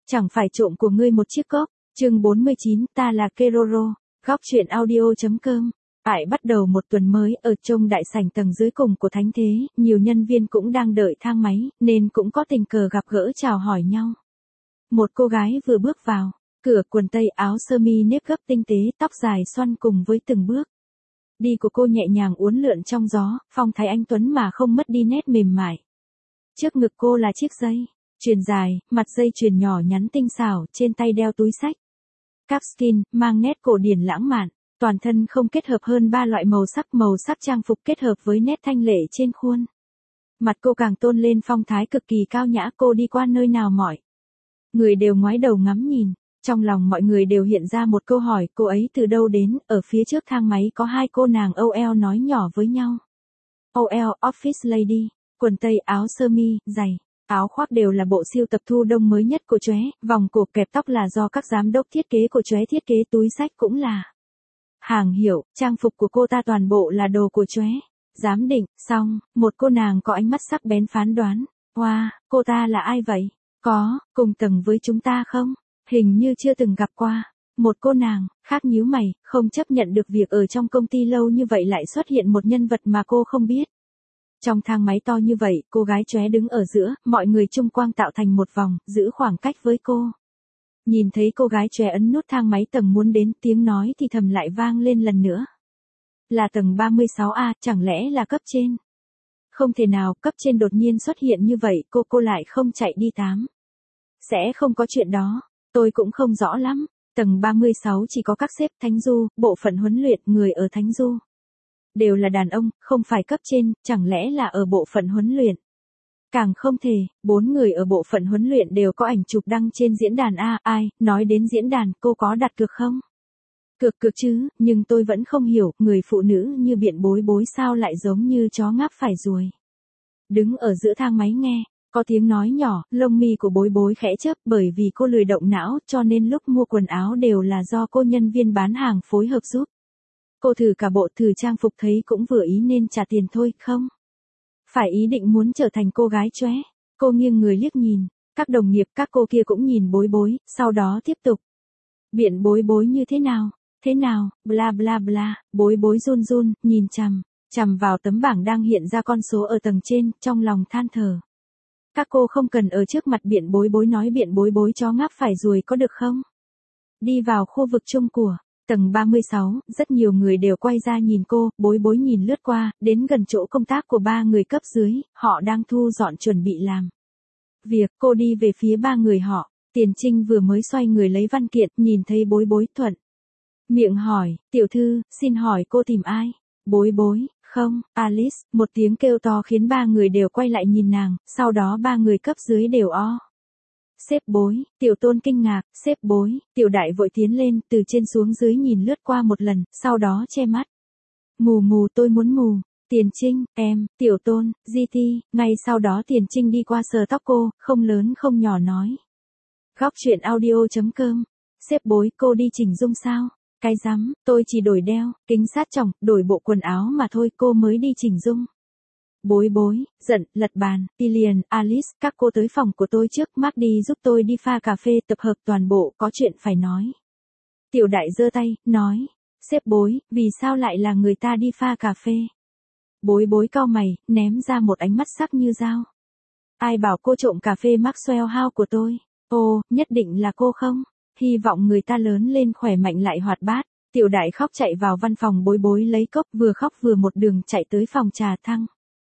Chẳng phải trộm của ngươi một chiếc cốc. Chương 49, ta là Keroro. Góc truyện audio.com. Tại bắt đầu một tuần mới ở trong đại sảnh tầng dưới cùng của thánh thế, nhiều nhân viên cũng đang đợi thang máy, nên cũng có tình cờ gặp gỡ chào hỏi nhau. Một cô gái vừa bước vào, cửa quần tây áo sơ mi nếp gấp tinh tế, tóc dài xoăn cùng với từng bước đi của cô nhẹ nhàng uốn lượn trong gió, phong thái anh tuấn mà không mất đi nét mềm mại. Trước ngực cô là chiếc dây chuyền dài, mặt dây chuyền nhỏ nhắn tinh xảo, trên tay đeo túi xách capskin, mang nét cổ điển lãng mạn. Toàn thân không kết hợp hơn 3 loại màu sắc trang phục kết hợp với nét thanh lệ trên khuôn mặt cô càng tôn lên phong thái cực kỳ cao nhã. Cô đi qua nơi nào mọi người đều ngoái đầu ngắm nhìn. Trong lòng mọi người đều hiện ra một câu hỏi, cô ấy từ đâu đến? Ở phía trước thang máy có hai cô nàng OL nói nhỏ với nhau. OL, Office Lady, quần tây áo sơ mi, giày, áo khoác đều là bộ siêu tập thu đông mới nhất của Chóe, vòng cổ kẹp tóc là do các giám đốc thiết kế của Chóe thiết kế, túi xách cũng là hàng hiệu, trang phục của cô ta toàn bộ là đồ của Chóe. Giám định, xong, một cô nàng có ánh mắt sắc bén phán đoán. Wow, cô ta là ai vậy? Có, cùng tầng với chúng ta không? Hình như chưa từng gặp qua. Một cô nàng, khác nhíu mày, không chấp nhận được việc ở trong công ty lâu như vậy lại xuất hiện một nhân vật mà cô không biết. Trong thang máy to như vậy, cô gái Chóe đứng ở giữa, mọi người chung quanh tạo thành một vòng, giữ khoảng cách với cô. Nhìn thấy cô gái Chóe ấn nút thang máy tầng muốn đến, tiếng nói thì thầm lại vang lên lần nữa. Là tầng 36A, chẳng lẽ là cấp trên? Không thể nào, cấp trên đột nhiên xuất hiện như vậy, cô lại không chạy đi tám. Sẽ không có chuyện đó, tôi cũng không rõ lắm. Tầng 36 chỉ có các sếp Thánh Du, bộ phận huấn luyện, người ở Thánh Du đều là đàn ông, không phải cấp trên, chẳng lẽ là ở bộ phận huấn luyện? Càng không thể, 4 người ở bộ phận huấn luyện đều có ảnh chụp đăng trên diễn đàn. Ai, nói đến diễn đàn, cô có đặt cược không? Cược chứ, nhưng tôi vẫn không hiểu, người phụ nữ như Biện Bối Bối sao lại giống như chó ngáp phải ruồi. Đứng ở giữa thang máy nghe, có tiếng nói nhỏ, lông mi của Bối Bối khẽ chớp, bởi vì cô lười động não, cho nên lúc mua quần áo đều là do cô nhân viên bán hàng phối hợp giúp. Cô thử cả bộ, thử trang phục thấy cũng vừa ý nên trả tiền thôi, không phải ý định muốn trở thành cô gái Chóe. Cô nghiêng người liếc nhìn, các đồng nghiệp các cô kia cũng nhìn Bối Bối, sau đó tiếp tục. Biện Bối Bối như thế nào, bla bla bla. Bối Bối run run, nhìn chằm vào tấm bảng đang hiện ra con số ở tầng trên, trong lòng than thở. Các cô không cần ở trước mặt Biện Bối Bối nói Biện Bối Bối chó ngáp phải ruồi có được không? Đi vào khu vực chung của tầng 36, rất nhiều người đều quay ra nhìn cô. Bối Bối nhìn lướt qua, đến gần chỗ công tác của 3 người cấp dưới, họ đang thu dọn chuẩn bị làm việc. Cô đi về phía 3 người họ. Tiền Trinh vừa mới xoay người lấy văn kiện, nhìn thấy Bối Bối thuận miệng hỏi, tiểu thư, xin hỏi cô tìm ai? Bối Bối, không, Alice, một tiếng kêu to khiến 3 người đều quay lại nhìn nàng, sau đó 3 người cấp dưới đều Sếp Bối, Tiểu Tôn kinh ngạc, sếp Bối, Tiểu Đại vội tiến lên, từ trên xuống dưới nhìn lướt qua một lần, sau đó che mắt. Mù, tôi muốn mù. Tiền Trinh, em, Tiểu Tôn, GT, ngay sau đó Tiền Trinh đi qua sờ tóc cô, không lớn không nhỏ nói. Góc truyện audio.com, sếp Bối, cô đi chỉnh dung sao? Cái rắm, tôi chỉ đổi đeo, kính sát tròng, đổi bộ quần áo mà thôi, cô mới đi chỉnh dung. Bối Bối, giận, lật bàn, Lilian, Alice, các cô tới phòng của tôi trước, Mark đi giúp tôi đi pha cà phê, tập hợp toàn bộ, có chuyện phải nói. Tiểu Đại giơ tay, nói, sếp Bối, vì sao lại là người ta đi pha cà phê? Bối Bối cau mày, ném ra một ánh mắt sắc như dao. Ai bảo cô trộm cà phê Maxwell House của tôi? Ồ, nhất định là cô không? Hy vọng người ta lớn lên khỏe mạnh lại hoạt bát. Tiểu Đại khóc chạy vào văn phòng Bối Bối lấy cốc, vừa khóc vừa một đường chạy tới phòng trà thăng.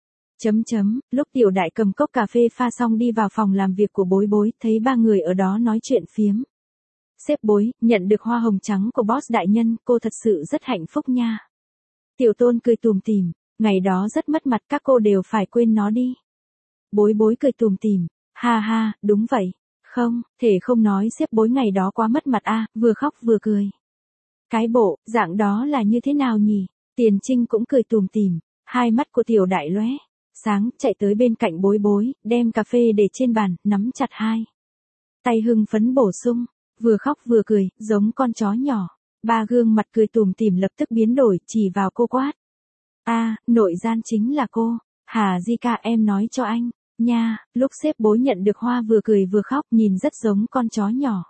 Lúc Tiểu Đại cầm cốc cà phê pha xong đi vào phòng làm việc của Bối Bối, thấy 3 người ở đó nói chuyện phiếm. Sếp Bối, nhận được hoa hồng trắng của boss đại nhân, cô thật sự rất hạnh phúc nha. Tiểu Tôn cười tủm tỉm, ngày đó rất mất mặt, các cô đều phải quên nó đi. Bối Bối cười tủm tỉm, ha, đúng vậy. Không, thể không nói sếp Bối ngày đó quá mất mặt vừa khóc vừa cười. Cái bộ, dạng đó là như thế nào nhỉ? Tiền Trinh cũng cười tủm tỉm, hai mắt của Tiểu Đại lóe sáng, chạy tới bên cạnh Bối Bối, đem cà phê để trên bàn, nắm chặt hai tay hưng phấn bổ sung, vừa khóc vừa cười, giống con chó nhỏ. 3 gương mặt cười tủm tỉm lập tức biến đổi, chỉ vào cô quát. Nội gian chính là cô. Hà Di ca, em nói cho anh, Nha, lúc sếp bối nhận được hoa vừa cười vừa khóc, nhìn rất giống con chó nhỏ.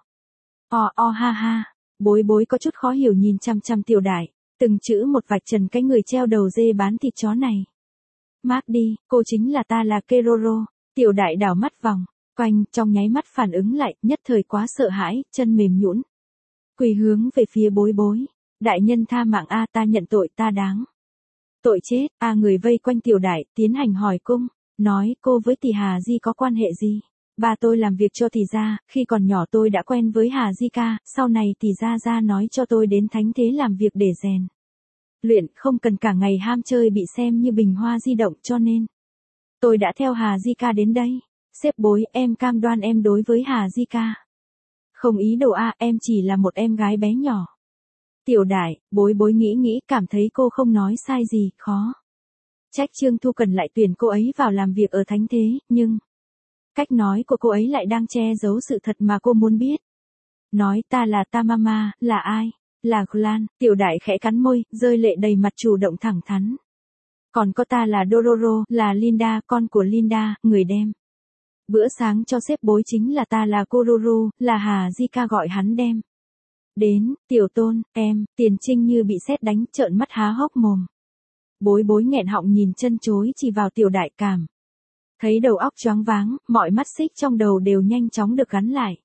Ha ha, bối bối có chút khó hiểu nhìn chăm chăm Tiểu Đại, từng chữ một vạch trần cái người treo đầu dê bán thịt chó này. Mác đi, cô chính là ta là Keroro. Tiểu Đại đảo mắt vòng quanh, trong nháy mắt phản ứng lại, nhất thời quá sợ hãi, chân mềm nhũn. Quỳ hướng về phía bối bối. Đại nhân tha mạng a, ta nhận tội, ta đáng. Tội chết, người vây quanh Tiểu Đại, tiến hành hỏi cung, nói cô với tỷ Hà Di có quan hệ gì? Ba tôi làm việc cho tỷ gia, khi còn nhỏ tôi đã quen với Hà Di ca, sau này tỷ gia nói cho tôi đến thánh thế làm việc để rèn luyện, không cần cả ngày ham chơi bị xem như bình hoa di động, cho nên tôi đã theo Hà Di ca đến đây. Sếp bối, em cam đoan em đối với Hà Di ca không ý đồ em chỉ là một em gái bé nhỏ. Tiểu Đại, bối bối nghĩ cảm thấy cô không nói sai gì, khó trách Trương Thu Cần lại tuyển cô ấy vào làm việc ở thánh thế, nhưng cách nói của cô ấy lại đang che giấu sự thật mà cô muốn biết. Nói ta là Tamama, là ai? Là Glan. Tiểu Đại khẽ cắn môi, rơi lệ đầy mặt, chủ động thẳng thắn. Còn có ta là Dororo, là Linda, con của Linda, người đem bữa sáng cho sếp bối, chính là ta là Kururu, là Hà Di ca gọi hắn đem đến. Tiểu Tôn, em. Tiền Trinh như bị sét đánh, trợn mắt há hốc mồm. Bối bối nghẹn họng nhìn chân chối chỉ vào Tiểu Đại, cảm thấy đầu óc choáng váng, mọi mắt xích trong đầu đều nhanh chóng được gắn lại.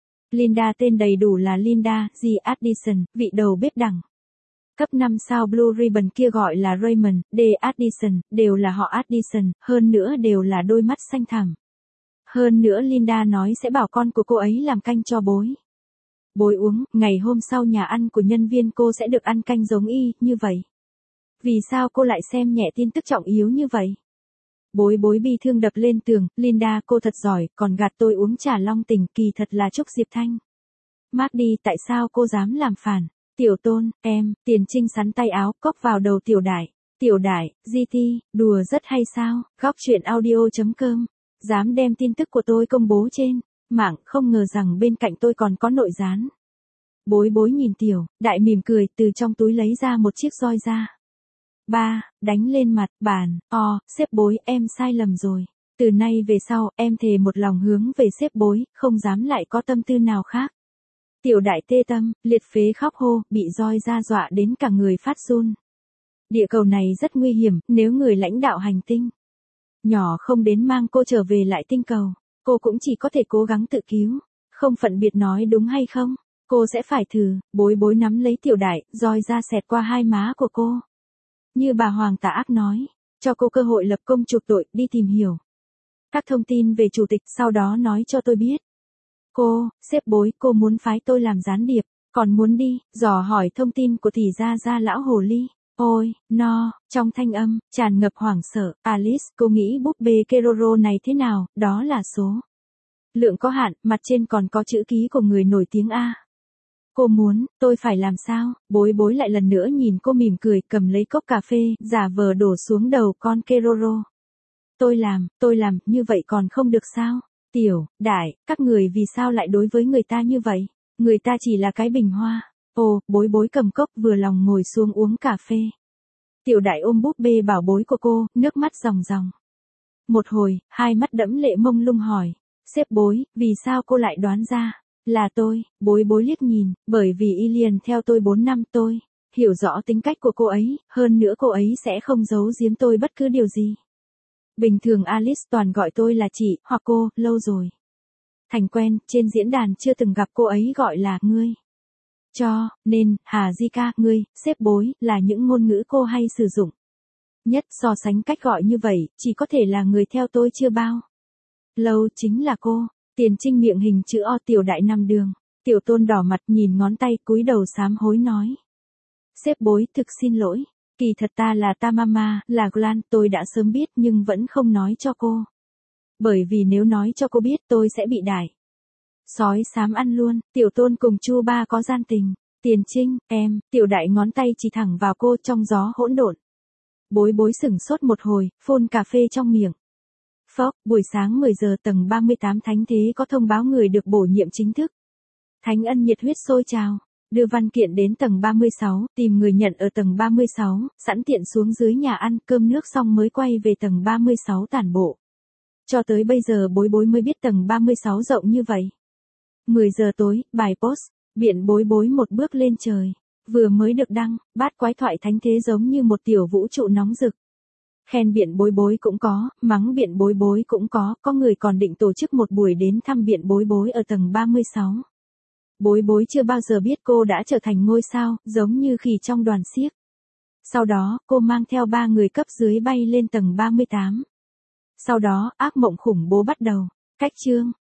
Linda tên đầy đủ là Linda G. Addison, vị đầu bếp đẳng cấp 5 sao Blue Ribbon kia gọi là Raymond D. Addison, đều là họ Addison, hơn nữa đều là đôi mắt xanh thẳm. Hơn nữa Linda nói sẽ bảo con của cô ấy làm canh cho bối bối uống, ngày hôm sau nhà ăn của nhân viên cô sẽ được ăn canh giống y như vậy. Vì sao cô lại xem nhẹ tin tức trọng yếu như vậy? Bối bối bi thương đập lên tường, Linda cô thật giỏi, còn gạt tôi uống trà long tình, kỳ thật là Trúc Diệp Thanh. Mác đi, tại sao cô dám làm phản? Tiểu Tôn, em. Tiền Trinh sắn tay áo, cốc vào đầu Tiểu Đại. Tiểu Đại, GT, đùa rất hay sao? Góc chuyện audio.com. Dám đem tin tức của tôi công bố trên mạng, không ngờ rằng bên cạnh tôi còn có nội gián. Bối bối nhìn Tiểu Đại mỉm cười, từ trong túi lấy ra một chiếc roi ra. Đánh lên mặt bàn. Sếp bối, em sai lầm rồi. Từ nay về sau, em thề một lòng hướng về sếp bối, không dám lại có tâm tư nào khác. Tiểu Đại tê tâm, liệt phế khóc hô, bị roi ra dọa đến cả người phát run. Địa cầu này rất nguy hiểm, nếu người lãnh đạo hành tinh nhỏ không đến mang cô trở về lại tinh cầu, cô cũng chỉ có thể cố gắng tự cứu, không phân biệt nói đúng hay không. Cô sẽ phải thử. Bối bối nắm lấy Tiểu Đại, roi ra xẹt qua hai má của cô. Như bà Hoàng tà ác nói, cho cô cơ hội lập công chuộc tội, đi tìm hiểu các thông tin về chủ tịch, sau đó nói cho tôi biết. Sếp bối, cô muốn phái tôi làm gián điệp, còn muốn đi dò hỏi thông tin của tỷ gia lão hồ ly. Ôi, no, trong thanh âm tràn ngập hoảng sợ, Alice, cô nghĩ búp bê Keroro này thế nào? Đó là số lượng có hạn, mặt trên còn có chữ ký của người nổi tiếng a. Cô muốn, tôi phải làm sao? Bối bối lại lần nữa nhìn cô mỉm cười, cầm lấy cốc cà phê, giả vờ đổ xuống đầu con Keroro. Tôi làm, như vậy còn không được sao? Tiểu Đại, các người vì sao lại đối với người ta như vậy? Người ta chỉ là cái bình hoa. Bối bối cầm cốc vừa lòng ngồi xuống uống cà phê. Tiểu Đại ôm búp bê bảo bối của cô, nước mắt ròng ròng. Một hồi, hai mắt đẫm lệ mông lung hỏi. Sếp bối, vì sao cô lại đoán ra? Là tôi. Bối bối liếc nhìn, bởi vì y liền theo tôi 4 năm, tôi hiểu rõ tính cách của cô ấy, hơn nữa cô ấy sẽ không giấu giếm tôi bất cứ điều gì. Bình thường Alice toàn gọi tôi là chị, hoặc cô, lâu rồi thành quen, trên diễn đàn chưa từng gặp cô ấy gọi là ngươi. Cho nên, Hà Di ca, ngươi, sếp bối, là những ngôn ngữ cô hay sử dụng nhất. So sánh cách gọi như vậy, chỉ có thể là người theo tôi chưa bao lâu chính là cô. Tiền Trinh miệng hình chữ O. Tiểu Đại nằm đường. Tiểu Tôn đỏ mặt nhìn ngón tay, cúi đầu sám hối nói. Sếp bối, thực xin lỗi. Kỳ thật ta là Tamama, là Glan, tôi đã sớm biết nhưng vẫn không nói cho cô. Bởi vì nếu nói cho cô biết tôi sẽ bị đại sói xám ăn luôn. Tiểu Tôn cùng Chu Ba có gian tình. Tiền Trinh, em. Tiểu Đại ngón tay chỉ thẳng vào cô, trong gió hỗn độn. Bối bối sửng sốt một hồi, phun cà phê trong miệng. Buổi sáng 10 giờ tầng 38 thánh thế có thông báo người được bổ nhiệm chính thức. Thánh Ân nhiệt huyết sôi trào, đưa văn kiện đến tầng 36, tìm người nhận ở tầng 36, sẵn tiện xuống dưới nhà ăn cơm nước xong mới quay về tầng 36 tản bộ. Cho tới bây giờ Bối Bối mới biết tầng 36 rộng như vậy. 10 giờ tối, bài post, biện Bối Bối một bước lên trời. Vừa mới được đăng, bát quái thoại thánh thế giống như một tiểu vũ trụ nóng rực. Khen biện Bối Bối cũng có, mắng biện Bối Bối cũng có người còn định tổ chức một buổi đến thăm biện Bối Bối ở tầng 36. Bối Bối chưa bao giờ biết cô đã trở thành ngôi sao, giống như khỉ trong đoàn xiếc. Sau đó, cô mang theo 3 người cấp dưới bay lên tầng 38. Sau đó, ác mộng khủng bố bắt đầu. Cách chương